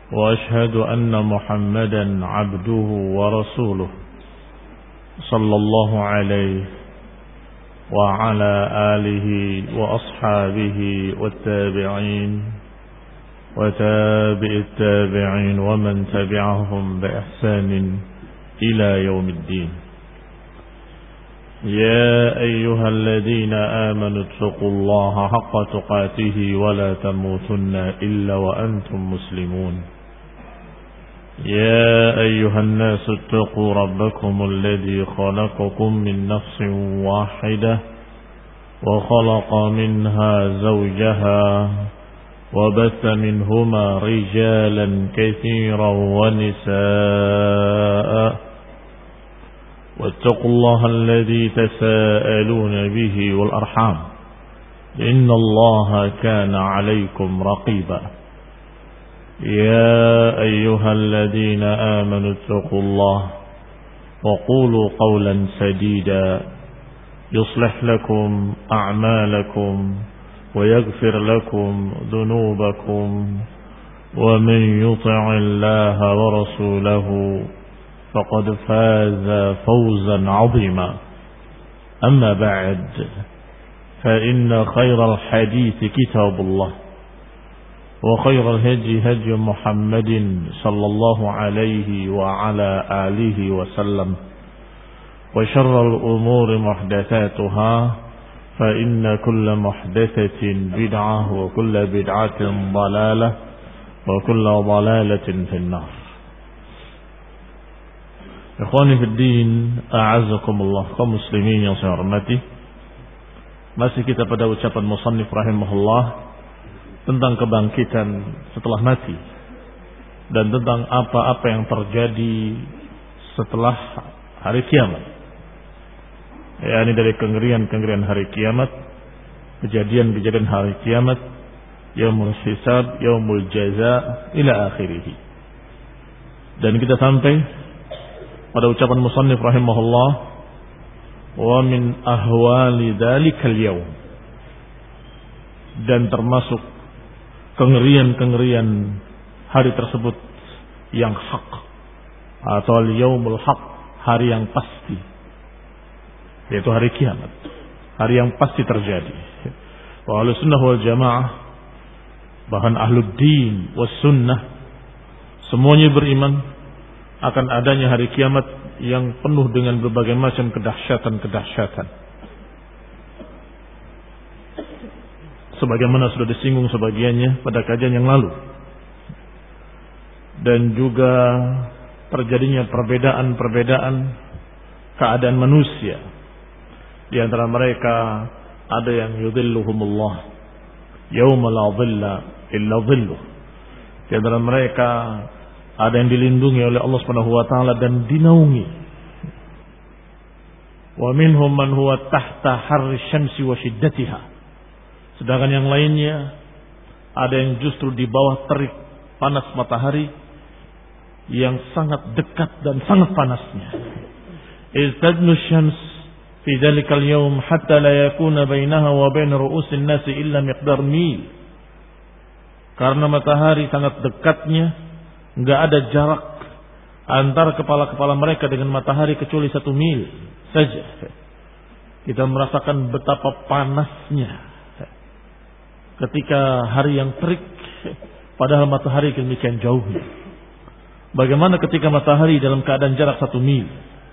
وأشهد أن محمدا عبده ورسوله صلى الله عليه وعلى آله وأصحابه والتابعين وتابع التابعين ومن تبعهم بإحسان إلى يوم الدين. يا أيها الذين آمنوا اتقوا الله حق تقاته ولا تموتن إلا وأنتم مسلمون. يا أيها الناس اتقوا ربكم الذي خلقكم من نفس واحدة وخلق منها زوجها وبث منهما رجالا كثيرا ونساء واتقوا الله الذي تساءلون به والأرحام إن الله كان عليكم رقيبا. يا أيها الذين آمنوا اتقوا الله وقولوا قولا سديدا يصلح لكم أعمالكم ويغفر لكم ذنوبكم ومن يطع الله ورسوله فقد فاز فوزا عظيما. أما بعد فإن خير الحديث كتاب الله وخير الهدي هدي محمد صلى الله عليه وعلى آله وسلم وشر الأمور محدثاتها فإن كل محدثة بدعة وكل بدعة ضلالة وكل ضلالة في النار. Ikhwani fid din, a'azzakumullah, kaum muslimin yang saya hormati. Masih kita pada ucapan musannif rahimahullah tentang kebangkitan setelah mati dan tentang apa-apa yang terjadi setelah hari kiamat. Ini dari kengerian-kengerian hari kiamat, kejadian-kejadian hari kiamat, yaumul hisab, yaumul jaza ila akhirih. Dan kita sampai pada ucapan musannif rahimahullah, wa min ahwali dzalikal yaum, dan termasuk kengerian-kengerian hari tersebut yang hak atau al-yaumul haq, hari yang pasti, yaitu hari kiamat, hari yang pasti terjadi. Wa ahlus sunnah wal jamaah, bahkan ahlud din was sunnah, semuanya beriman akan adanya hari kiamat yang penuh dengan berbagai macam kedahsyatan-kedahsyatan. Sebagaimana sudah disinggung sebagiannya pada kajian yang lalu. Dan juga terjadinya perbedaan-perbedaan keadaan manusia. Di antara mereka ada yang yudhilluhumullah yauma la dhilla illa dhilluh. Di antara mereka ada yang dilindungi oleh Allah Subhanahu wa taala dan dinaungi. Wa minhum man huwa tahta harri syamsi wa shiddatiha. Sedangkan yang lainnya ada yang justru di bawah terik panas matahari yang sangat dekat dan sangat panasnya. Istadnu syams fi dzalikal yawm hatta la yakuna bainaha wa bain ru'usin nasi illa miqdar mil. Karena matahari sangat dekatnya, enggak ada jarak antara kepala-kepala mereka dengan matahari kecuali 1 mil saja. Kita merasakan betapa panasnya ketika hari yang terik, padahal matahari demikian jauhnya. Bagaimana ketika matahari dalam keadaan jarak 1 mil?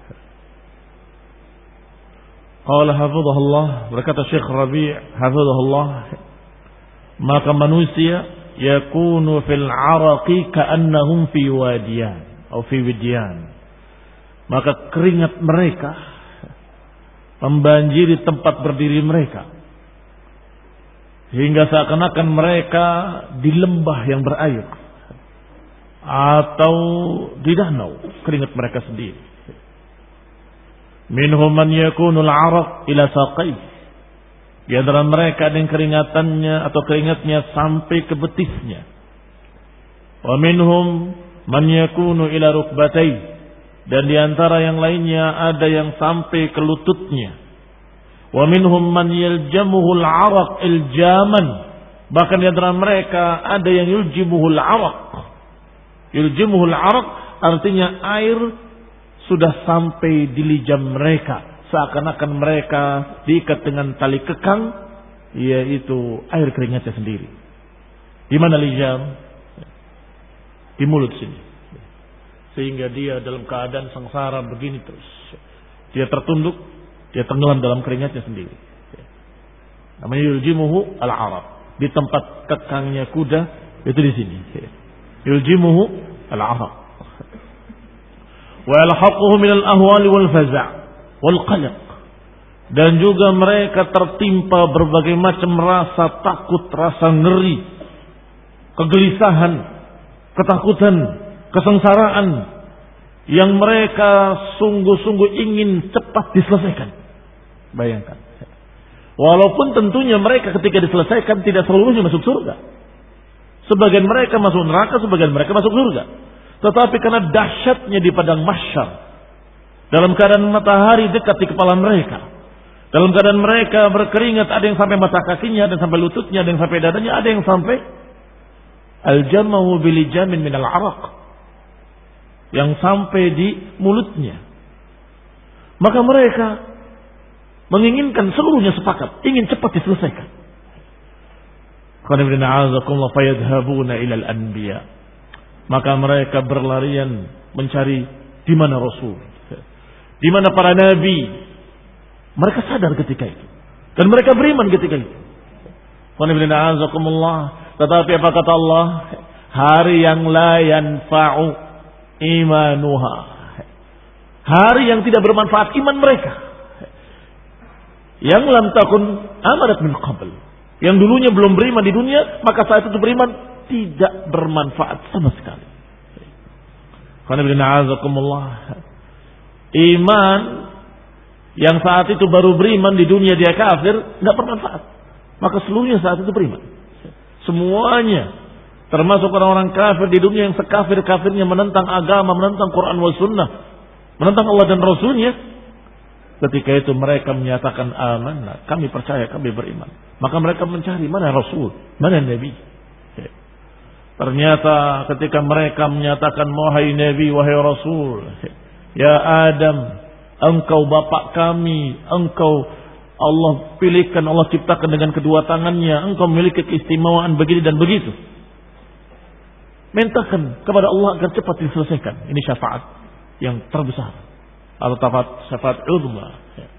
Qala hafizahullah, berkata Syekh Rabi' hafizahullah, maka manusia yakunu fil araqi ka'annahum fi wadiyan atau fi widyan. Maka keringat mereka membanjiri tempat berdiri mereka, hingga seakan-akan mereka di lembah yang berair atau di danau, keringat mereka sendiri. Minhum man yakunu al-araq ila saqai. Di antara mereka ada yang keringatannya atau keringatnya sampai ke betisnya. Wa minhum man yakunu ila rukbatai. Dan di antara yang lainnya ada yang sampai ke lututnya. Wa minhum man yaljamuhul araq iljaman. Bahkan di antara mereka ada yang yuljimuhul araq. Yuljimuhul araq artinya air sudah sampai di lijam mereka, seakan-akan mereka diikat dengan tali kekang, yaitu air keringatnya sendiri. Di mana lijam? Di mulut sini. Sehingga dia dalam keadaan sengsara begini terus. Dia tertunduk, dia tenggelam dalam keringatnya sendiri. Namanya yuljimuhu al-araq. Di tempat kekangnya kuda itu di sini. Yuljimuhu al-araq. Wa yalhaquhu min al-ahwali wal faza' wal qalaq. Dan juga mereka tertimpa berbagai macam rasa takut, rasa ngeri, kegelisahan, ketakutan, kesengsaraan yang mereka sungguh-sungguh ingin cepat diselesaikan. Bayangkan. Walaupun tentunya mereka ketika diselesaikan tidak seluruhnya masuk surga. Sebagian mereka masuk neraka, sebagian mereka masuk surga. Tetapi karena dahsyatnya di padang mahsyar, dalam keadaan matahari dekat di kepala mereka, dalam keadaan mereka berkeringat, ada yang sampai mata kakinya, ada yang sampai lututnya, ada yang sampai dadanya, ada yang sampai al-jamahu bilijamin minal araq, yang sampai di mulutnya. Maka mereka menginginkan seluruhnya sepakat, ingin cepat diselesaikan. Maka mereka berlarian mencari di mana Rasul, di mana para nabi. Mereka sadar ketika itu dan mereka beriman ketika itu. Tetapi apa kata Allah? Hari yang la yanfa'u imanuha. Hari yang tidak bermanfaat iman mereka. Yang lam takun amanat min qabl. Yang dulunya belum beriman di dunia, maka saat itu beriman tidak bermanfaat sama sekali. Iman yang saat itu baru beriman di dunia dia kafir, tidak bermanfaat. Maka seluruhnya saat itu beriman. Semuanya, termasuk orang-orang kafir di dunia yang sekafir-kafirnya menentang agama, menentang Quran wa sunnah, menentang Allah dan Rasulnya. Ketika itu mereka menyatakan amanah, kami percaya, kami beriman. Maka mereka mencari mana Rasul, mana Nabi. Ternyata ketika mereka menyatakan wahai Nabi, wahai Rasul, ya Adam, engkau bapak kami, engkau Allah pilihkan, Allah ciptakan dengan kedua tangannya, engkau memiliki keistimewaan begini dan begitu. Mintakan kepada Allah agar cepat diselesaikan. Ini syafaat yang terbesar. Atau syafaat uzma.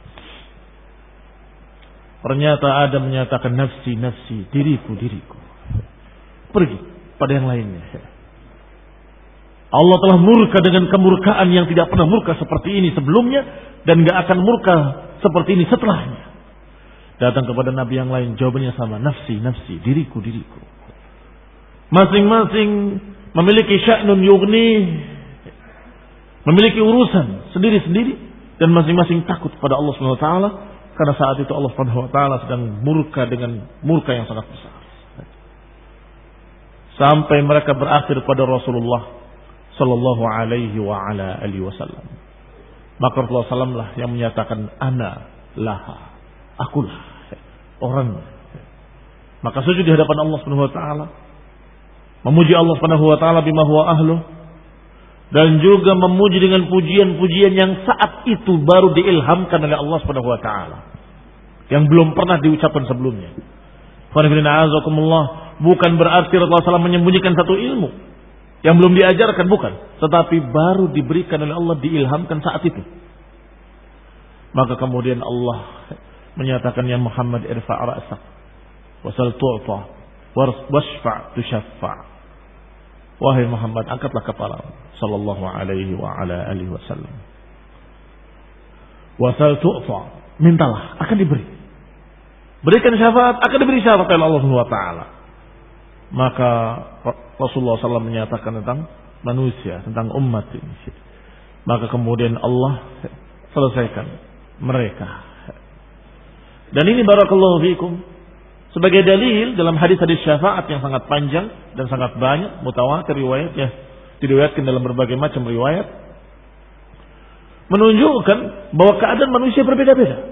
Ternyata Adam menyatakan nafsi, nafsi, diriku, diriku. Pergi pada yang lainnya. Allah telah murka dengan kemurkaan yang tidak pernah murka seperti ini sebelumnya dan gak akan murka seperti ini setelahnya. Datang kepada nabi yang lain, jawabannya sama, nafsi, nafsi, diriku, diriku. Masing-masing memiliki sya'nun yughni, memiliki urusan sendiri-sendiri dan masing-masing takut pada Allah Subhanahu wa taala karena saat itu Allah Subhanahu wa taala sedang murka dengan murka yang sangat besar. Sampai mereka berakhir pada Rasulullah sallallahu alaihi wa ala alihi wasallam. Maka Rasulullah sallallahu lah yang menyatakan ana laha, akulah orangnya. Maka sujud di hadapan Allah Subhanahu wa taala, memuji Allah Subhanahu wa taala bima huwa ahluh, dan juga memuji dengan pujian-pujian yang saat itu baru diilhamkan oleh Allah Subhanahu wa taala, yang belum pernah diucapkan sebelumnya. Bukan berarti Rasulullah SAW menyembunyikan satu ilmu yang belum diajarkan, bukan, tetapi baru diberikan oleh Allah, diilhamkan saat itu. Maka kemudian Allah menyatakan, ya Muhammad irfa' ra'sak wasal tu'ta wasfa' tushaffa'. Wahai Muhammad, angkatlah kepala sallallahu alaihi wa ala alihi wasallam. Wasal tu'ta, mintalah akan diberi. Berikan syafaat, akan diberi syafaat oleh Allah Subhanahu wa taala. Maka Rasulullah SAW menyatakan tentang manusia, tentang umat ini. Maka kemudian Allah selesaikan mereka. Dan ini barakallahu fikum sebagai dalil dalam hadis-hadis syafaat yang sangat panjang dan sangat banyak, mutawatir riwayatnya, diriwayatkan dalam berbagai macam riwayat, menunjukkan bahwa keadaan manusia berbeda-beda.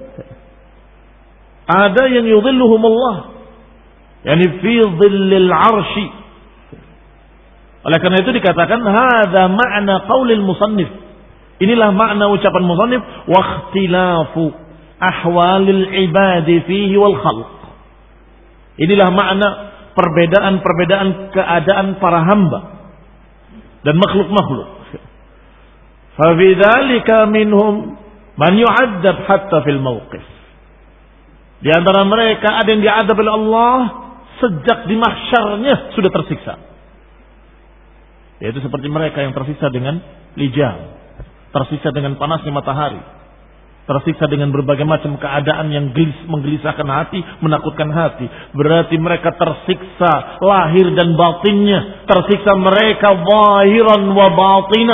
Ada yang yudhilluhumullah, yani fi dhillil arsy, Oleh karena itu dikatakan hadza ma'na qaulil musannif. Inilah makna ucapan musannif wa ikhtilafu ahwalil ibadi fihi wal khalq. Inilah makna perbedaan-perbedaan keadaan para hamba dan makhluk-makhluk. Fa bidzalika minhum man yu'adzab hatta fil mauqif. Di antara mereka ada yang diadab oleh Allah sejak di mahsyarnya sudah tersiksa. Yaitu seperti mereka yang tersiksa dengan lijam, tersiksa dengan panasnya matahari, tersiksa dengan berbagai macam keadaan yang menggelisahkan hati, menakutkan hati. Berarti mereka tersiksa lahir dan batinnya, tersiksa mereka zahiran wa batina.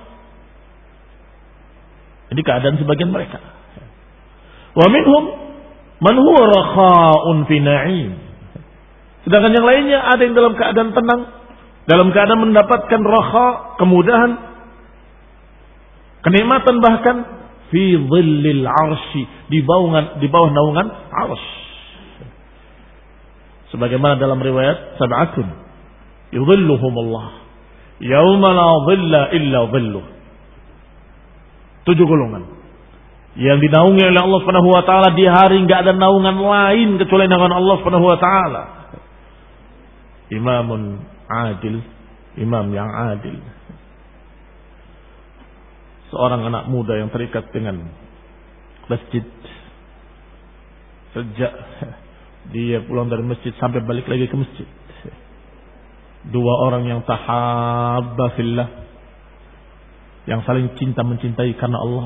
Ini keadaan sebagian mereka. Wa minhum man huwa rakha'un fi na'im. Sedangkan yang lainnya ada yang dalam keadaan tenang, dalam keadaan mendapatkan rakha, kemudahan, kenikmatan, bahkan fi dhillil arsy, di bawah naungan arsy. Sebagaimana dalam riwayat sab'atun yudhilluhumullah yauma la dhilla illa dhilluh. 7 golongan yang dinaungi oleh Allah Subhanahu wa taala di hari enggak ada naungan lain kecuali naungan Allah Subhanahu wa taala. Imamun adil, imam yang adil. Seorang anak muda yang terikat dengan masjid. Sejak dia pulang dari masjid sampai balik lagi ke masjid. 2 orang yang tahabba fillah, yang saling cinta mencintai karena Allah.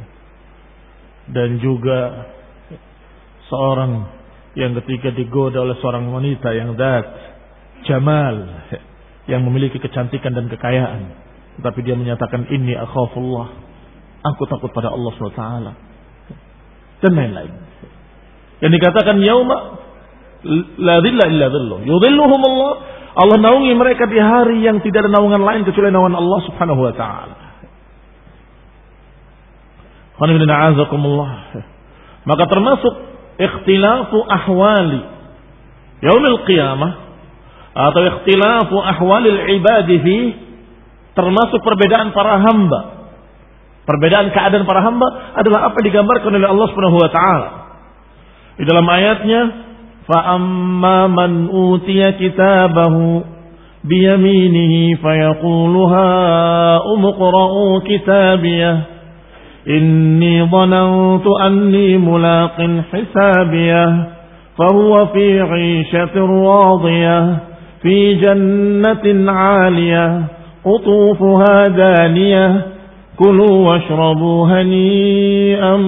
Dan juga seorang yang ketika digoda oleh seorang wanita yang zat jamal, yang memiliki kecantikan dan kekayaan, tetapi dia menyatakan inni akhafullah, aku takut pada Allah SWT, dan lain-lain. Yang dikatakan yauma la dhilla illa dhilluh, yudhilluhum Allah, Allah naungi mereka di hari yang tidak ada naungan lain kecuali naungan Allah Subhanahu wa taala. Maka termasuk ikhtilafu ahwali yaumil qiyamah atau ikhtilafu ahwalil ibadihi, termasuk perbedaan para hamba. Perbedaan keadaan para hamba adalah apa yang digambarkan oleh Allah Subhanahu wa taala di dalam ayatnya, fa amma man utiya kitabahu biyaminihi fayaqulu ha umqra'u kitabiyah inni dhanantu anni mulaqin hisabiyah fahuwa fi 'ishatin radiyah fi jannatin 'aliyah qutufuha daniyah kulu washrabu hani'an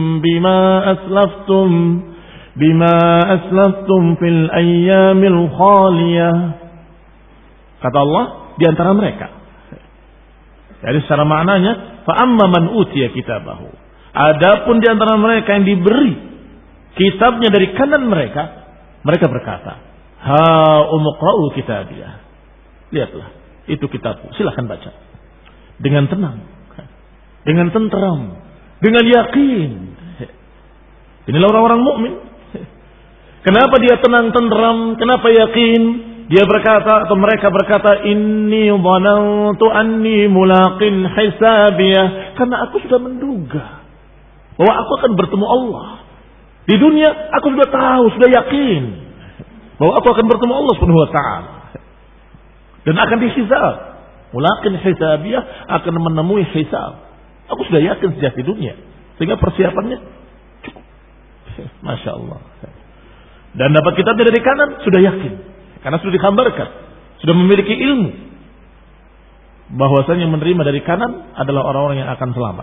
bima aslaftum fil ayyamil khaliyah. Kata Allah, di antara mereka. Jadi secara maknanya, fa amma man utiya kitabahu. Adapun di antara mereka yang diberi kitabnya dari kanan mereka, mereka berkata, ha umqra'u kitabiyah. Lihatlah, itu kitabku, silakan baca. Dengan tenang, dengan tenteram, dengan yakin. Inilah orang-orang mukmin. Kenapa dia tenang, tenteram, kenapa yakin? Dia berkata atau mereka berkata, inni dhanantu anni mulaqin hisabiyah, karena aku sudah menduga bahwa aku akan bertemu Allah. Di dunia aku sudah tahu, sudah yakin bahwa aku akan bertemu Allah Subhanahu wa taala dan akan dihisab. Mulaqin hisabiyah, akan menemui hisab. Aku sudah yakin sejak di dunia, sehingga persiapannya cukup. Masya Allah. Dan dapat kitabnya dari kanan, sudah yakin. Karena sudah digambarkan, sudah memiliki ilmu bahwasanya menerima dari kanan adalah orang-orang yang akan selamat.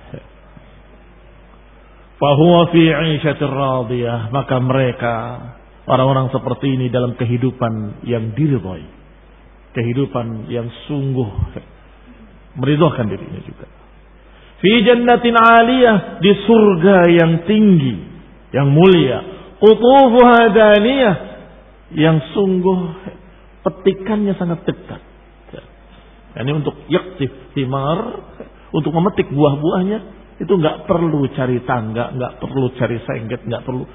Fahuwa fi 'ishatir radiyah, maka mereka orang-orang seperti ini dalam kehidupan yang diridhai, kehidupan yang sungguh meridhokan dirinya juga. Fi jannatin 'aliyah, di surga yang tinggi, yang mulia. Qutufuha daniyah, yang sungguh petikannya sangat dekat. Ini untuk yaktif thimar, untuk memetik buah-buahnya itu nggak perlu cari tangga, nggak perlu cari sengget, nggak perlu,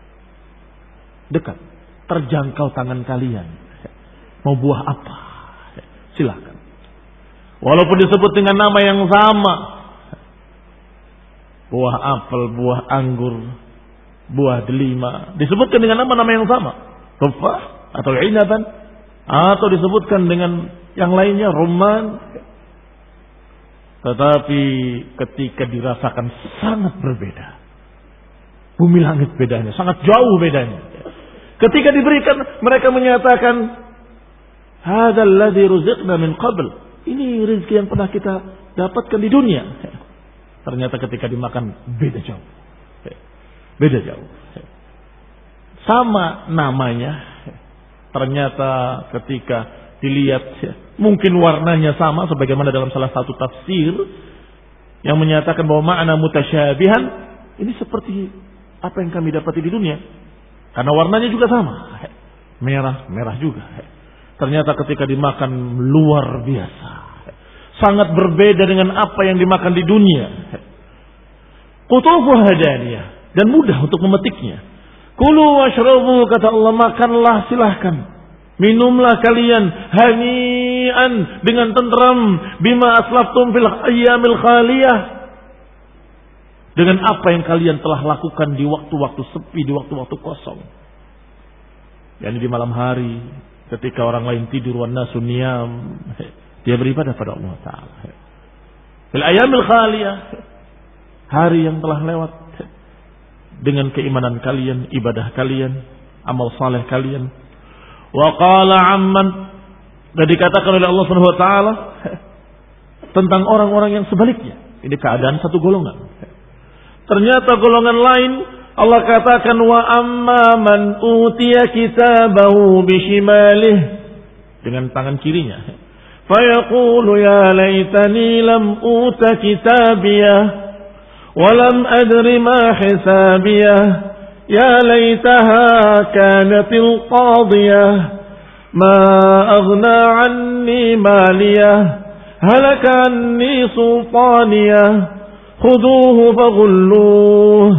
dekat, terjangkau tangan kalian. Mau buah apa? Silakan. Walaupun disebut dengan nama yang sama. Buah apel, buah anggur, buah delima. Disebutkan dengan nama-nama yang sama. Tufah atau inaban. Atau disebutkan dengan yang lainnya, rumman. Tetapi ketika dirasakan sangat berbeda. Bumi langit bedanya, sangat jauh bedanya. Ketika diberikan, mereka menyatakan, hadzal ladzi ruziqna min qabl. Ini rezeki yang pernah kita dapatkan di dunia. Ternyata ketika dimakan beda jauh. Beda jauh. Sama namanya. Ternyata ketika dilihat mungkin warnanya sama sebagaimana dalam salah satu tafsir yang menyatakan bahwa makna mutasyabihan ini seperti apa yang kami dapati di dunia. Karena warnanya juga sama. Merah juga. Ternyata ketika dimakan luar biasa. Sangat berbeda dengan apa yang dimakan di dunia. Qutufu hadaniyah. Dan mudah untuk memetiknya. Kulu washrabu, kata Allah, makanlah silahkan. Minumlah kalian hani'an, dengan tenteram, bima aslaftum fil ayyamil khaliyah. Dengan apa yang kalian telah lakukan di waktu-waktu sepi, di waktu-waktu kosong. Yani di malam hari, ketika orang lain tidur, wan nasu niyam, dia beribadah pada Allah Ta'ala. Fil ayyamil khaliyah, hari yang telah lewat, dengan keimanan kalian, ibadah kalian, amal saleh kalian. Wa qala amman, dan dikatakan oleh Allah Subhanahu wa taala tentang orang-orang yang sebaliknya. Ini keadaan satu golongan. Ternyata golongan lain Allah katakan, wa amma man utiya kitabahu bishimalih, dengan tangan kirinya. Fa yaqulu ya laitani lam uta kitabiyah ولم أدر ما حسابيه يا ليتها كانت القاضية ما أغنى عني ماليه هلك عني سلطانيه خذوه فغلوه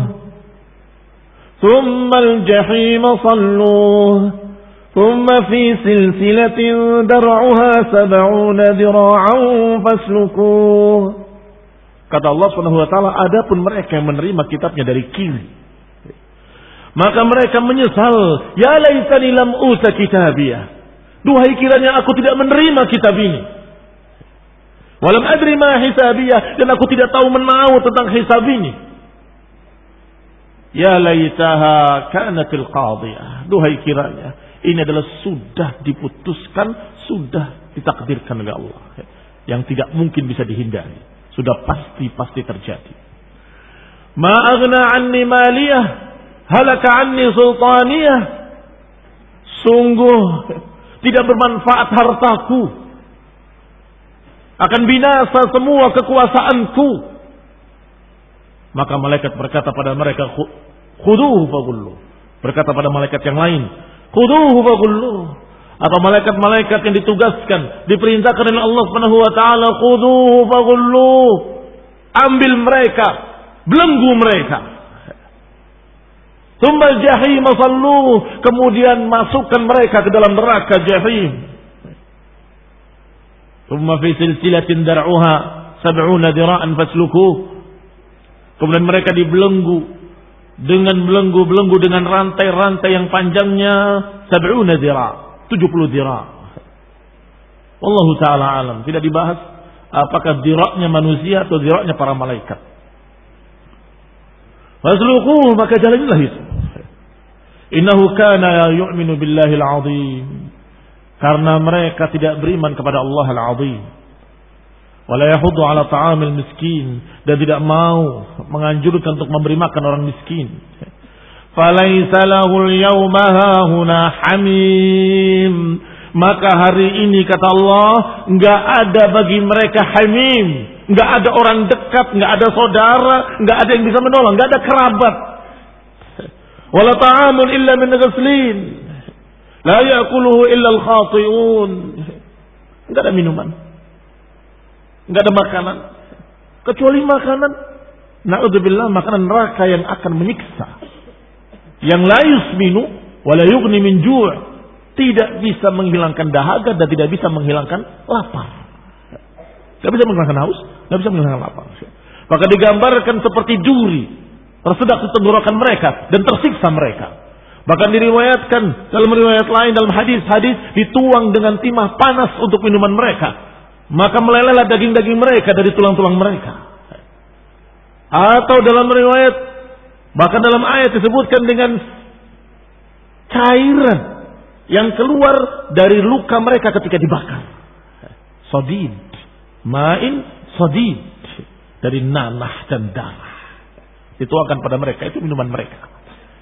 ثم الجحيم صلوه ثم في سلسلة درعها 70 ذراعا فاسلكوه. Kata Allah Subhanahu wa taala, adapun mereka yang menerima kitabnya dari kiri, maka mereka menyesal, ya laitani lam uta kitabiyah. Duhai kiranya aku tidak menerima kitab ini. Walam adri ma hisabiyah, dan aku tidak tahu menahu tentang hisab ini. Ya laitaha kanatil qadiyah. Duhai kiranya ini adalah sudah diputuskan, sudah ditakdirkan oleh Allah, yang tidak mungkin bisa dihindari. Sudah pasti terjadi. Ma aghna anni maliyah, halaka anni sultaniyah. Sungguh tidak bermanfaat hartaku. Akan binasa semua kekuasaanku. Maka malaikat berkata pada mereka, khuduhu faghullu. Berkata pada malaikat yang lain, khuduhu faghullu. Atau malaikat-malaikat yang ditugaskan, diperintahkan oleh Allah Subhanahu wa taala, khuduhu faghullu, ambil mereka, belenggu mereka. Tsumma jahim sallu, kemudian masukkan mereka ke dalam neraka jahim. Tsumma fi silsilatin dar'uha 70 dira'an faslukuh. Kemudian mereka dibelenggu dengan belenggu-belenggu dengan rantai-rantai yang panjangnya 70 dira'. 70 dira'. Wallahu ta'ala alam. Tidak dibahas apakah dira'nya manusia atau dira'nya para malaikat. Fasluquh, maka jalanilah itu. Innahu kana yu'minu billahi al-'azim. Karena mereka tidak beriman kepada Allah al-'azim. Wala yahuddu 'ala ta'amil miskin, dan tidak mau menganjurkan untuk memberi makan orang miskin. Falaisa lahul yawma hahuna hamim, maka hari ini kata Allah enggak ada bagi mereka hamim, enggak ada orang dekat, enggak ada saudara, enggak ada yang bisa menolong, enggak ada kerabat. Wala ta'amun illa min ghaslin la ya'kuluhu illa al-khati'un. Enggak ada minuman, enggak ada makanan kecuali makanan, na'udzubillah, makanan neraka yang akan menyiksa, yang la yusminu wa la yughni min ju', tidak bisa menghilangkan dahaga dan tidak bisa menghilangkan lapar. Tidak bisa menghilangkan haus, tidak bisa menghilangkan lapar. Maka digambarkan seperti duri tersedak di tenggorokan mereka dan tersiksa mereka. Bahkan diriwayatkan dalam riwayat lain dalam hadis-hadis dituang dengan timah panas untuk minuman mereka. Maka melelehlah daging-daging mereka dari tulang-tulang mereka. Atau dalam riwayat, bahkan dalam ayat disebutkan dengan cairan yang keluar dari luka mereka ketika dibakar. Sadid, ma'in sadid, dari nanah dan darah. Dituangkan pada mereka, itu minuman mereka.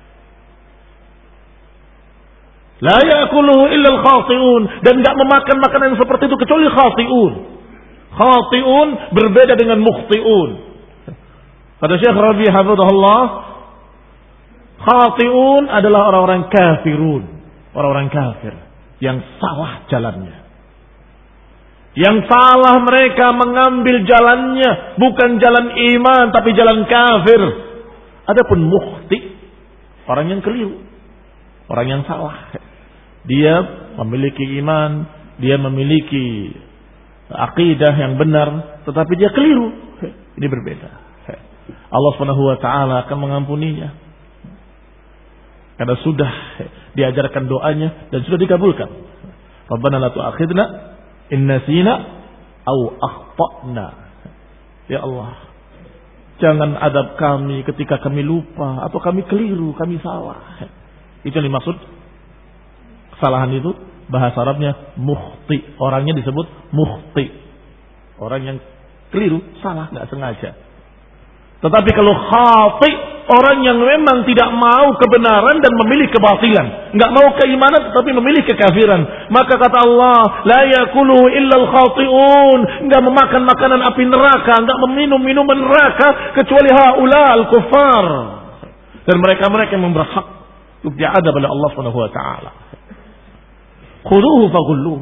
La ya'kuluhu illa al-khati'un, dan enggak memakan makanan yang seperti itu kecuali khati'un. Khati'un berbeda dengan mukhti'un. Kata Syekh Rabi hafizahullah, khati'un adalah orang-orang kafirun, orang-orang kafir yang salah jalannya. Yang salah mereka mengambil jalannya bukan jalan iman tapi jalan kafir. Adapun mukhti, orang yang keliru, orang yang salah. Dia memiliki iman, dia memiliki akidah yang benar, tetapi dia keliru. Ini berbeda. Allah Subhanahu wa taala akan mengampuninya. Karena sudah diajarkan doanya dan sudah dikabulkan. Rabbana la tu'akhidna in nasina aw akhtana. Ya Allah, jangan adab kami ketika kami lupa atau kami keliru, kami salah. Itu yang dimaksud. Kesalahan itu bahasa Arabnya mukhti. Orangnya disebut mukhti. Orang yang keliru, salah, nggak sengaja. Tetapi kalau khati, orang yang memang tidak mau kebenaran dan memilih kebatilan, nggak mau keimanan tetapi memilih kekafiran. Maka kata Allah, la yakuluhu illa al-khati'un, nggak memakan makanan api neraka, nggak meminum minuman neraka kecuali haula al-kuffar. Dan mereka-mereka yang berhak untuk diadab oleh Allah Subhanahu wa taala. Khuduhu faghulluh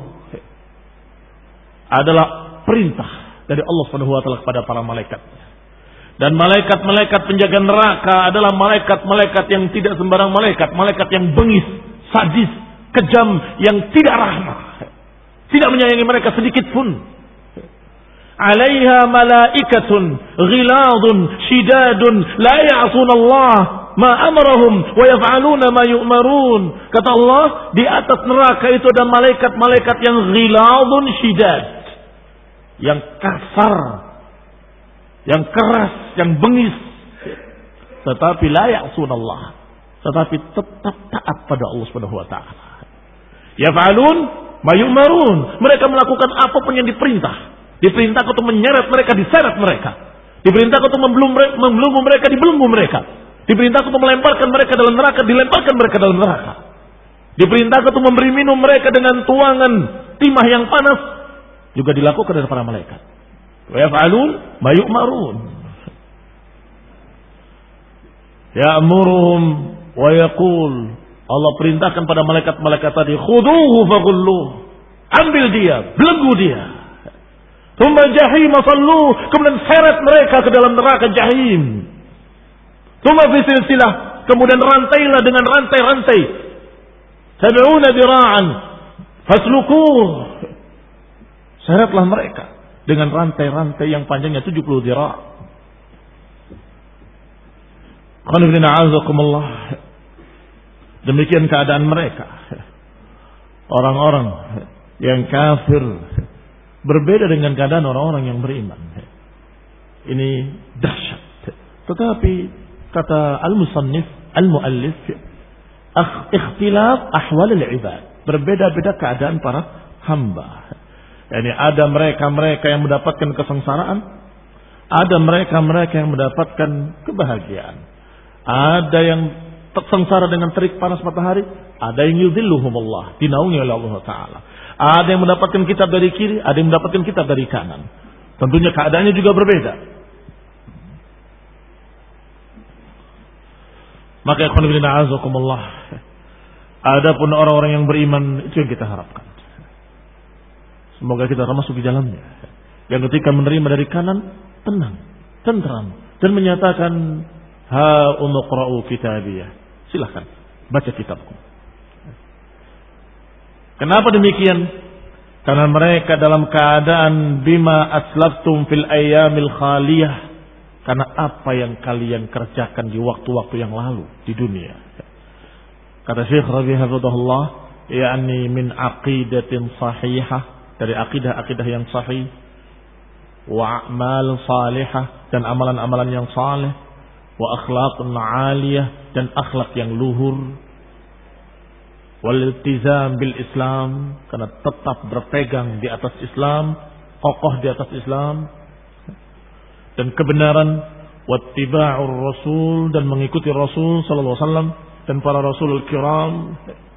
adalah perintah dari Allah Subhanahu wa taala kepada para malaikat. Dan malaikat-malaikat penjaga neraka adalah malaikat-malaikat yang tidak sembarang malaikat, malaikat yang bengis, sadis, kejam, yang tidak rahmah. Tidak menyayangi mereka sedikit pun. Alaiha malaikatun ghiladun shidadun la ya'sunallah ma amarahum wa yaf'aluna ma yu'marun. Kata Allah, di atas neraka itu ada malaikat-malaikat yang ghiladun shidad, yang kasar, yang keras, yang bengis, tetapi la ya'sunallah, tetapi tetap taat pada Allah Subhanahu wa taala. Yaf'alun ma yu'marun, mereka melakukan apapun yang diperintah. Diperintah untuk menyeret mereka, diseret mereka. Diperintah untuk membelenggu mereka, dibelenggu mereka. Diperintah untuk melemparkan mereka dalam neraka, dilemparkan mereka dalam neraka. Diperintah untuk memberi minum mereka dengan tuangan timah yang panas, juga dilakukan oleh para malaikat. Wa yaf'alun ma yu'marun. Ya'muruhum wa yaqul, Allah perintahkan pada malaikat-malaikat tadi, khuduhu faghulluh, ambil dia, belenggu dia. Tsumma jahim sallu, kemudian seret mereka ke dalam neraka jahim. Tsumma fi silsilah, kemudian rantailah dengan rantai-rantai. 70 dira'an faslukuh, seretlah mereka dengan rantai-rantai yang panjangnya 70 dira'. Demikian keadaan mereka. Orang-orang yang kafir berbeda dengan keadaan orang-orang yang beriman. Ini dahsyat. Tetapi kata al-musannif, al-muallif, ikhtilaf ahwal al-ibad, berbeda-beda keadaan para hamba. Yani ada mereka-mereka yang mendapatkan kesengsaraan, ada mereka-mereka yang mendapatkan kebahagiaan. Ada yang tersengsara dengan terik panas matahari, ada yang yudhilluhumullah, dinaungi oleh Allah Ta'ala. Ada yang mendapatkan kitab dari kiri, ada yang mendapatkan kitab dari kanan. Tentunya keadaannya juga berbeda. Maka ikhwan fillah a'azakumullah, adapun orang-orang yang beriman, itu yang kita harapkan. Semoga kita termasuk di dalamnya. Yang ketika menerima dari kanan, tenang, tentram, dan menyatakan, ha umqra'u kitabiyah. Silahkan baca kitabku. Kenapa demikian? Karena mereka dalam keadaan bima aslaftum fil ayyamil khaliyah, karena apa yang kalian kerjakan di waktu-waktu yang lalu di dunia. Kata Syekh Rabi hafizahullah, yakni min aqidatin sahihah, dari akidah yang sahih, wa a'mal salihah, dan amalan-amalan yang saleh, wa akhlaqun 'aliyah, dan akhlak yang luhur, wal iltizam bil Islam, karena tetap berpegang di atas Islam, kokoh di atas Islam, dan kebenaran, wattiba'ur rasul, dan mengikuti Rasul sallallahu alaihi wasallam dan para rasulul kiram.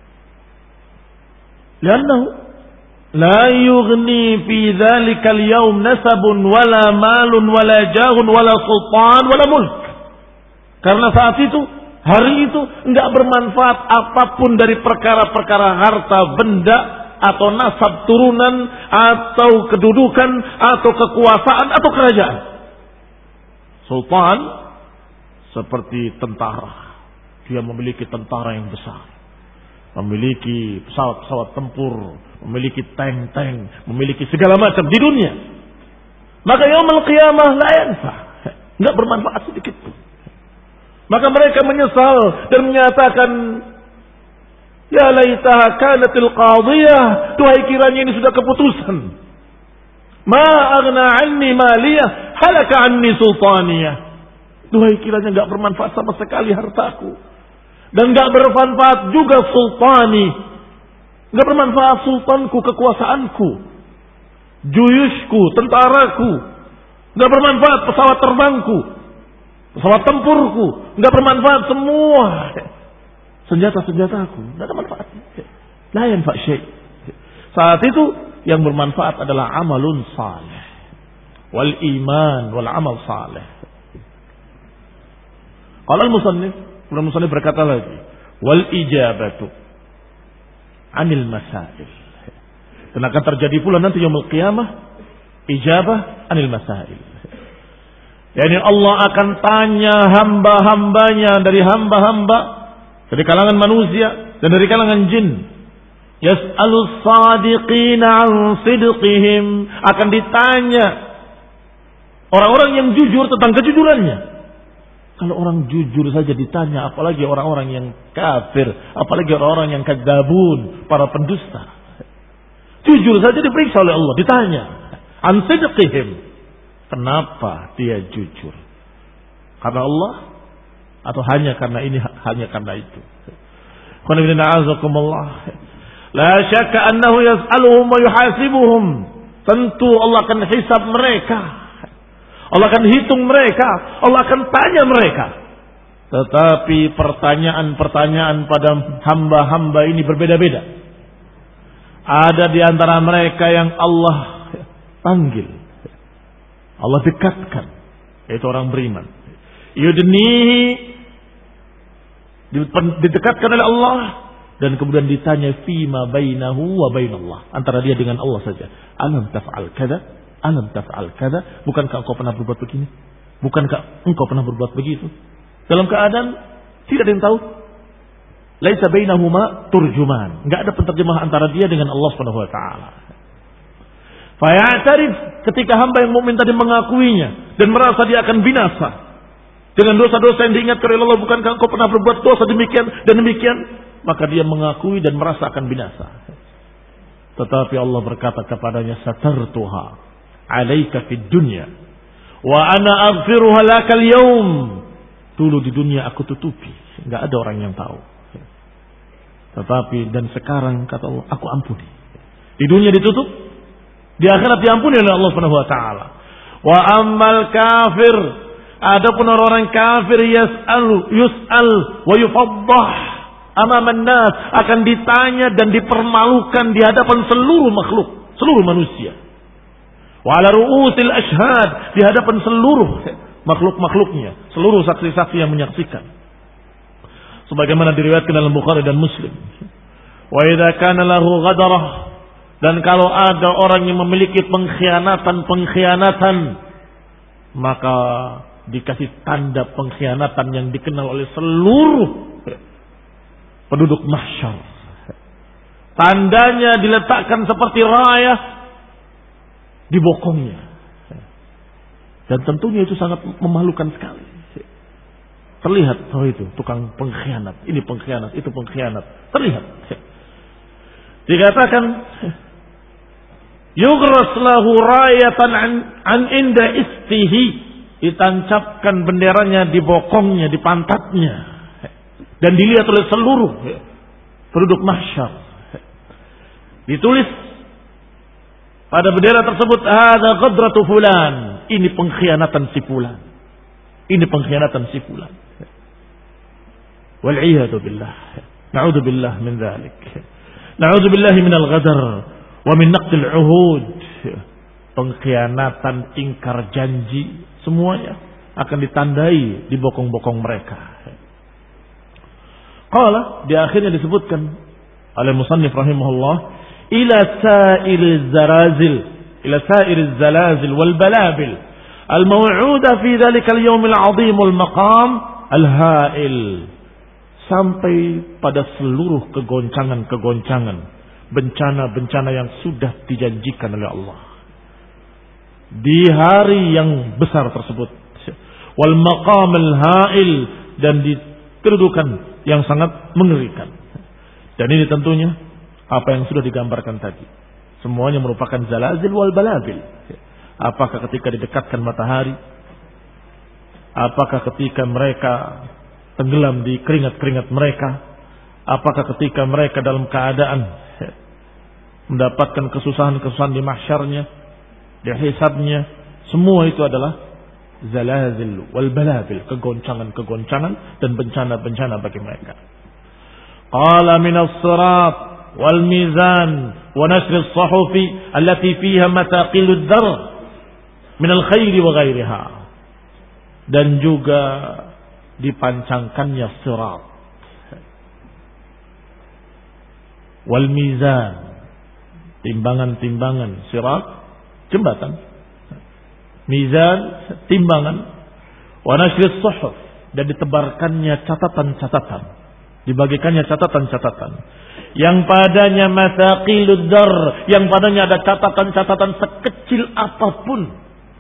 Liannahu la yughni fi dzalikal yaum nasabun wala malun wala jahun wala sultan wala mulk. Karena saat itu, hari itu enggak bermanfaat apapun dari perkara-perkara harta benda atau nasab turunan atau kedudukan atau kekuasaan atau kerajaan. Sultan seperti tentara. Dia memiliki tentara yang besar, memiliki pesawat-pesawat tempur, memiliki tank-tank, memiliki segala macam di dunia. Maka yaumul qiyamah la yanfa, enggak bermanfaat sedikit pun. Maka mereka menyesal dan menyatakan, ya laitaha kanatil qadiyah, duhai kiranya ini sudah keputusan. Ma aghna anni maliyah, halaka anni sultaniyah. Duhai kiranya enggak bermanfaat sama sekali hartaku. Dan enggak bermanfaat juga sultani. Enggak bermanfaat sultanku, kekuasaanku, juyushku, tentaraku. Enggak bermanfaat pesawat terbangku, pesawat tempurku. Enggak bermanfaat semua senjata-senjataku. Enggak ada manfaatnya. La yanfa' syai'. Saat itu yang bermanfaat adalah amalun saleh, wal iman wal amal saleh. Qala al-musannif, Musannif berkata lagi, wal ijabatu anil masail. Dan akan terjadi pula nanti yaumul qiyamah ijabah anil masail. Yani Allah akan tanya hamba-hambanya dari hamba-hamba dari kalangan manusia dan dari kalangan jin. Yas'alus sadiqina an sidqihim, akan ditanya orang-orang yang jujur tentang kejujurannya. Kalau orang jujur saja ditanya, apalagi orang-orang yang kafir, apalagi orang-orang yang kadzabun, para pendusta. Jujur saja diperiksa oleh Allah, ditanya an sidqihim. Kenapa dia jujur? Karena Allah atau hanya karena ini, hanya karena itu? La syakka annahu yas'aluhum wa yuhasibuhum. Tentu Allah akan hisab mereka. Allah akan hitung mereka, Allah akan tanya mereka. Tetapi pertanyaan-pertanyaan pada hamba-hamba ini berbeda-beda. Ada di antara mereka yang Allah panggil, Allah dekatkan, yaitu orang beriman. Yudnihi, didekatkan oleh Allah, dan kemudian ditanya fima bainahu wa bainallah, antara dia dengan Allah saja. Alam taf'al kada? Alam taf'al kada? Bukankah engkau pernah berbuat begini? Bukankah engkau pernah berbuat begitu? Dalam keadaan tidak ada yang tahu. Laisa bainahuma turjuman. Enggak ada penterjemah antara dia dengan Allah Subhanahu wa taala. Fa ya'tarif, ketika hamba yang mukmin tadi mengakuinya dan merasa dia akan binasa dengan dosa-dosa yang diingatkan oleh Allah, bukankah engkau pernah berbuat dosa demikian dan demikian? Maka dia mengakui dan merasa akan binasa. Tetapi Allah berkata kepadanya, satartuha alaika fid dunya wa ana aghfiruha lakal yaum. Dulu di dunia aku tutupi, enggak ada orang yang tahu. Tetapi dan sekarang kata Allah, aku ampuni. Di dunia ditutup, di akhirat diampuni oleh Allah Subhanahu wa taala. Wa ammal kafir, adapun orang-orang kafir, yus'al wa yufaddah amaman nas, akan ditanya dan dipermalukan di hadapan seluruh makhluk, seluruh manusia. Wa ala ru'usil ashhad, di hadapan seluruh makhluk-makhluknya, seluruh saksi-saksi yang menyaksikan. Sebagaimana diriwayatkan dalam Bukhari dan Muslim. Wa idza kana lahu ghadarah, dan kalau ada orang yang memiliki pengkhianatan, maka dikasih tanda pengkhianatan yang dikenal oleh seluruh penduduk mahsyar. Tandanya diletakkan seperti raya di bokongnya. Dan tentunya itu sangat memalukan sekali. Terlihat bahwa itu tukang pengkhianat, ini pengkhianat, itu pengkhianat. Terlihat. Dikatakan yughras lahu rayatan an inda istihi, ditancapkan benderanya di bokongnya, di pantatnya, dan dilihat oleh seluruh penduduk mahsyar. Ditulis pada bendera tersebut, hadza ghadratu fulan, ini pengkhianatan si fulan, ini pengkhianatan si fulan. Wal iyadu billah, na'udzu billah min dzalik, na'udzu billahi minal ghadar wa min naqdil uhud. Pengkhianatan, ingkar janji, semuanya akan ditandai di bokong-bokong mereka. Qala, di akhirnya disebutkan oleh musannif rahimahullah, ila sa'il zarazil, ila sa'ir zalazil wal balabil al maw'uda fi dzalikal yawmil 'azimul maqam al ha'il, sampai pada seluruh kegoncangan-kegoncangan, bencana-bencana yang sudah dijanjikan oleh Allah di hari yang besar tersebut, wal maqamul ha'il, dan di kedudukan yang sangat mengerikan. Dan ini tentunya apa yang sudah digambarkan tadi, semuanya merupakan zalazil wal balabil. Apakah ketika didekatkan matahari, apakah ketika mereka tenggelam di keringat-keringat mereka, apakah ketika mereka dalam keadaan mendapatkan kesusahan-kesusahan di mahsyarnya, di hisabnya, semua itu adalah zalazil wal balabil, kegoncangan-kegoncangan dan bencana-bencana bagi mereka. Qala min as-sirat wal mizan wa nashr as-suhufi allati fiha mataqilud dar min al-khair wa ghairiha, dan juga dipancangkannya sirat wal mizan, timbangan-timbangan, sirat jembatan, mizan timbangan, wa nashr as-suhuf, dan ditebarkannya catatan-catatan, dibagikannya catatan-catatan yang padanya mathaqilud dar, yang padanya ada catatan-catatan sekecil apapun.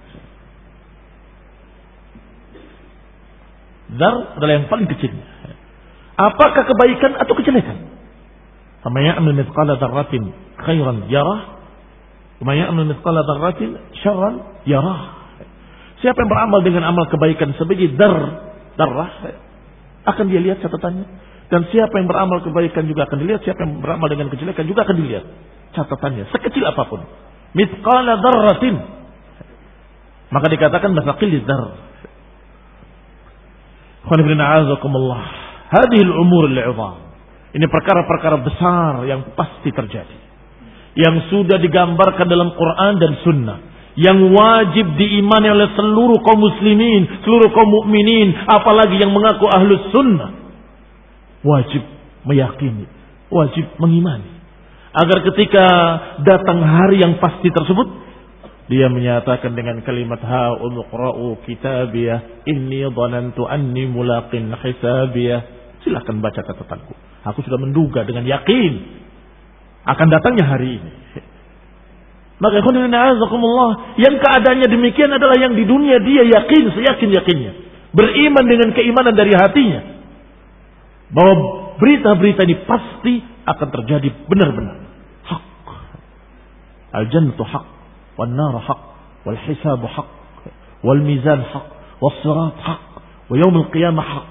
Dar adalah yang paling kecil. Apakah kebaikan atau kejelekan? Faman ya'mal mithqala dzarratin khairan yarah, wa man ya'mal mithqala dzarratin syarran yarah. Siapa yang beramal dengan amal kebaikan sebiji darah, akan dia lihat catatannya. Dan siapa yang beramal kebaikan juga akan dilihat. Siapa yang beramal dengan kejelekan juga akan dilihat catatannya, sekecil apapun. Mithqala dzarratin, maka dikatakan mathaqilid dar. Hadhil umur al-'idham, ini perkara-perkara besar yang pasti terjadi, yang sudah digambarkan dalam Quran dan Sunnah, yang wajib diimani oleh seluruh kaum muslimin, seluruh kaum mukminin, apalagi yang mengaku ahlus sunnah. Wajib meyakini, wajib mengimani, agar ketika datang hari yang pasti tersebut, dia menyatakan dengan kalimat ha'umqra'u kitabiyah inni dhanantu anni mulaqin hisabiyah. Silakan baca catatanku. Aku sudah menduga dengan yakin akan datangnya hari ini. Maka yang keadaannya demikian adalah yang di dunia dia yakin, seyakin-yakinnya, beriman dengan keimanan dari hatinya bahwa berita-berita ini pasti akan terjadi benar-benar. Hak. Al-jannatu haq, wal nar haq, wal hisabu haq, wal mizan haq, wal sirat haq, wa yaumul qiyamah haq.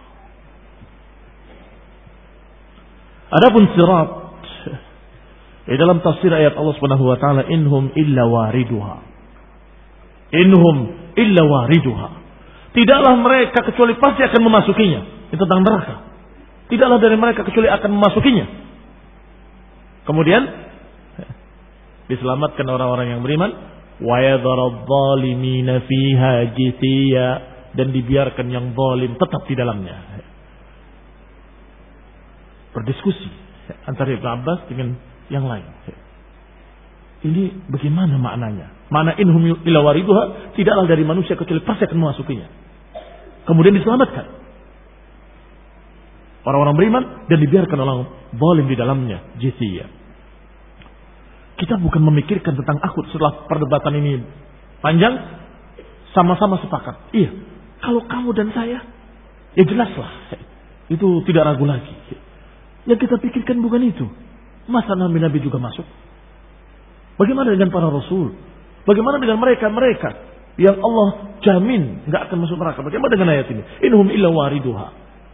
Adapun sirat, di dalam tafsir ayat Allah Subhanahu wa taala, inhum illa wariduha. Inhum illa wariduha. Tidaklah mereka kecuali pasti akan memasukinya. Itu tentang neraka. Tidaklah dari mereka kecuali akan memasukinya. Kemudian diselamatkan orang-orang yang beriman, wa yadharadh-dhalimina fiha jithiya, dan dibiarkan yang zalim tetap di dalamnya. Berdiskusi antara Ibnu Abbas dengan yang lain. Ini bagaimana maknanya? Makna inhum illa wariduha, tidaklah dari manusia kecuali pasti akan memasukinya. Kemudian diselamatkan. orang-orang beriman dan dibiarkan orang zalim di dalamnya. Jizya. Kita bukan memikirkan tentang akhir setelah perdebatan ini panjang, sama-sama sepakat. Iya, kalau kamu dan saya, ya jelaslah. Itu tidak ragu lagi. Yang kita pikirkan bukan itu. Masa Nabi-Nabi juga masuk? Bagaimana dengan para Rasul? Bagaimana dengan mereka yang Allah jamin nggak akan masuk neraka? Bagaimana dengan ayat ini? Inhum illa wariduha.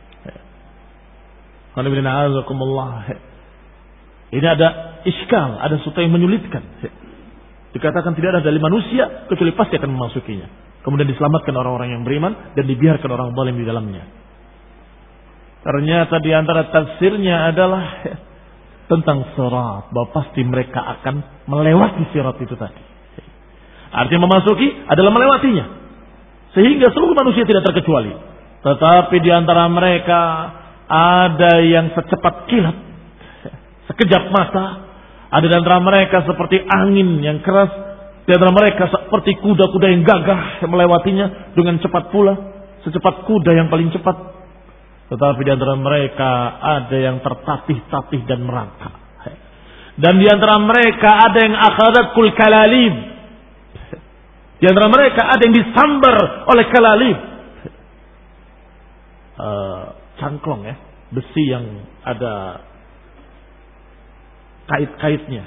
Ini ada iskal, ada sesuatu yang menyulitkan. Dikatakan tidak ada dari manusia kecuali pasti akan memasukinya. Kemudian diselamatkan orang-orang yang beriman dan dibiarkan orang zalim di dalamnya. Ternyata di antara tafsirnya adalah tentang sirat, bahwa pasti mereka akan melewati sirat itu tadi. Artinya memasuki adalah melewatinya. Sehingga seluruh manusia tidak terkecuali. Tetapi di antara mereka ada yang secepat kilat, sekejap mata. Ada di antara mereka seperti angin yang keras. Di antara mereka seperti kuda-kuda yang gagah yang melewatinya dengan cepat pula. Secepat kuda yang paling cepat. Tetapi di antara mereka ada yang tertatih-tatih dan merangkak. Dan di antara mereka ada yang akhadatkul kalalib. Di antara mereka ada yang disambar oleh kalalib. Cangklong ya, besi yang ada kait-kaitnya.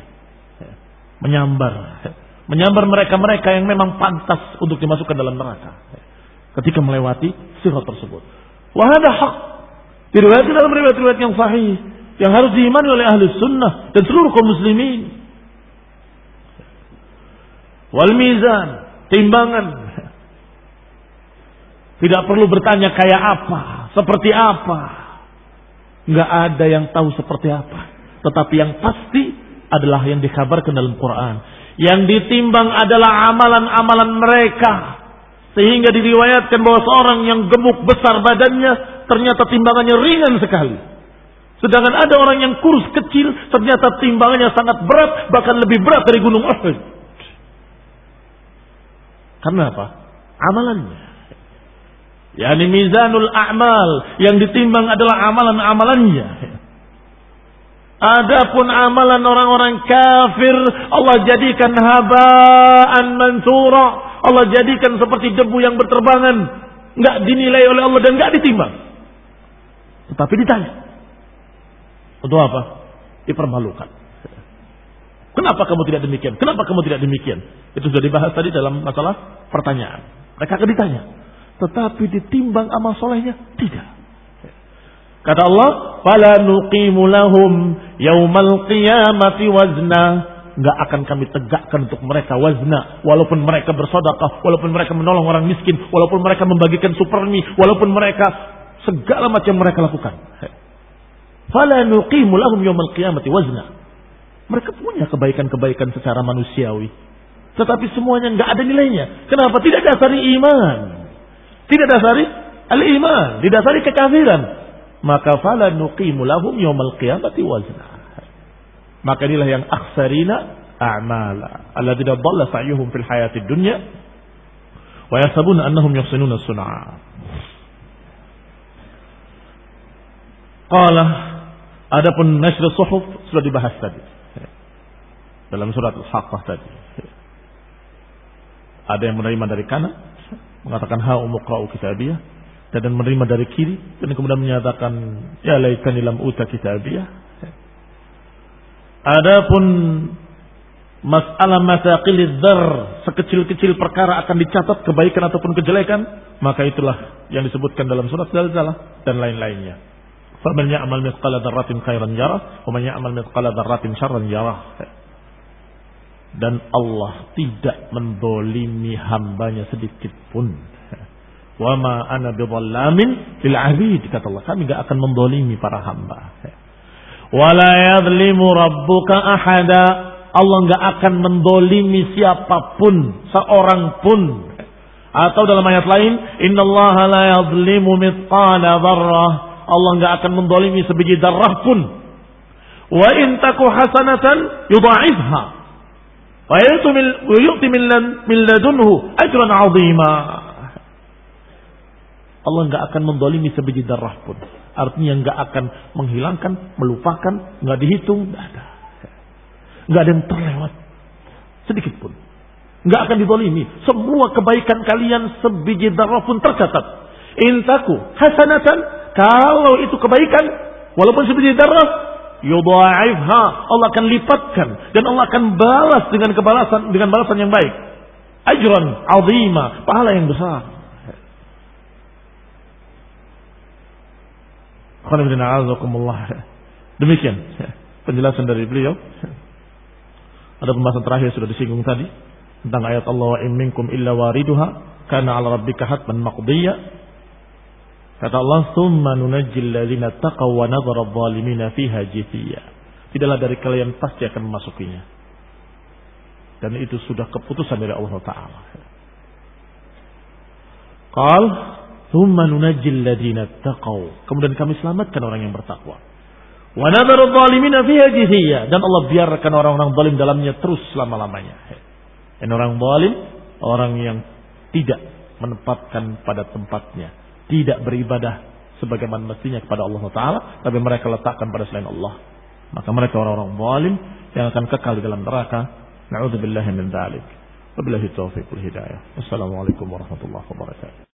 Menyambar mereka-mereka yang memang pantas untuk dimasukkan dalam neraka. Ketika melewati sirat tersebut. Wahada hak. Diriwayatkan dalam riwayat-riwayat yang sahih. Yang harus diimani oleh ahli sunnah. Dan seluruh kaum muslimin. Wal mizan. Timbangan. Tidak perlu bertanya kayak apa. Seperti apa. Nggak ada yang tahu seperti apa. Tetapi yang pasti adalah yang dikabarkan dalam Quran. Yang ditimbang adalah amalan-amalan mereka. Sehingga diriwayatkan bahwa seorang yang gemuk besar badannya ternyata timbangannya ringan sekali. Sedangkan ada orang yang kurus kecil ternyata timbangannya sangat berat, bahkan lebih berat dari gunung Uhud. Karena apa? Amalannya. Yani mizanul a'mal, yang ditimbang adalah amalan-amalannya. Adapun amalan orang-orang kafir Allah jadikan haba'an mansura. Allah jadikan seperti debu yang berterbangan, enggak dinilai oleh Allah dan enggak ditimbang. Tetapi ditanya. Untuk apa? Dipermalukan. Kenapa kamu tidak demikian? Kenapa kamu tidak demikian? Itu sudah dibahas tadi dalam masalah pertanyaan. Mereka akan ditanya. Tetapi ditimbang amal solehnya tidak. Kata Allah, "Fala nuqimu lahum yaumal qiyamati wazna." Enggak akan kami tegakkan untuk mereka wazna. Walaupun mereka bersedekah, walaupun mereka menolong orang miskin, walaupun mereka membagikan supermi, walaupun mereka segala macam mereka lakukan. Fala nuqimu lahum yaumal qiyamati wazna. Mereka punya kebaikan-kebaikan secara manusiawi. Tetapi semuanya enggak ada nilainya. Kenapa? Tidak dasari iman. Tidak dasari al-iman. Didasari kekafiran. Maka fala nuqimu lahum yaumal qiyamati wazna. Maka inilah yang akhsarina a'mala alladzina dhalla sa'yuhum fil hayatid dunya wa yasabuna annahum yuhsinuna sun'a. Qala, adapun nashr suhuf sudah dibahas tadi dalam surat Al-Haqqah tadi. Ada yang menerima dari kanan mengatakan ha umqra'u kitabiyah, dan menerima dari kiri dan kemudian menyatakan ya laitani lam uta kitabiyah. Adapun masalah masaqilid dzar, sekecil-kecil perkara akan dicatat kebaikan ataupun kejelekan, maka itulah yang disebutkan dalam surat Zalzalah dan lain-lainnya. Faman ya'mal mithqala dzarratin khairan yarah wa man ya'mal mithqala dzarratin syarran yarah. Dan Allah tidak mendolimi hambanya sedikit pun. Wa ma ana bidhallamin lil 'abid, kata Allah, kami enggak akan mendolimi para hamba. Wala yadhlimu rabbuka ahada, Allah enggak akan mendolimi siapapun, seorang pun. Atau dalam ayat lain, innallaha la yadhlimu mithqala dzarrah, Allah enggak akan mendolimi sebiji darah pun. Wa in taku hasanatan yudha'ifha wa yu'ti min ladunhu ajran 'azima. Allah enggak akan mendolimi sebiji darah pun. Artinya nggak akan menghilangkan, melupakan, nggak dihitung, nggak ada. Nggak ada yang terlewat sedikit pun. Nggak akan dizalimi. Semua kebaikan kalian sebiji dzarrah pun tercatat. Intaku hasanatan, kalau itu kebaikan, walaupun sebiji dzarrah, yudha'ifha, Allah akan lipatkan dan Allah akan balas dengan balasan yang baik. Ajran 'azima, pahala yang besar. Demikian penjelasan dari beliau. Ada pembahasan terakhir sudah disinggung tadi tentang ayat Allah wa in minkum illa wariduha kana 'ala rabbika hatman maqdiyya. Kata Allah, "Tsumma nunajjil ladzina taqaw wa nadharu adh-dhalimina fiha jithiya." Tidaklah dari kalian pasti akan memasukinya. Dan itu sudah keputusan dari Allah Taala. Qal, "Tsumma nunajjil ladzina taqaw." Kemudian kami selamatkan orang yang bertakwa. Wa nadharu adh-dhalimina fiha jithiya, dan Allah biarkan orang-orang zalim dalamnya terus selama-lamanya. Dan orang zalim, orang yang tidak menempatkan pada tempatnya, tidak beribadah sebagaimana mestinya kepada Allah Ta'ala, tapi mereka letakkan pada selain Allah, maka mereka orang-orang zalim yang akan kekal di dalam neraka. Na'udzubillahi min dzalik. Wabillahi taufiq wal hidayah. Wassalamualaikum warahmatullahi wabarakatuh.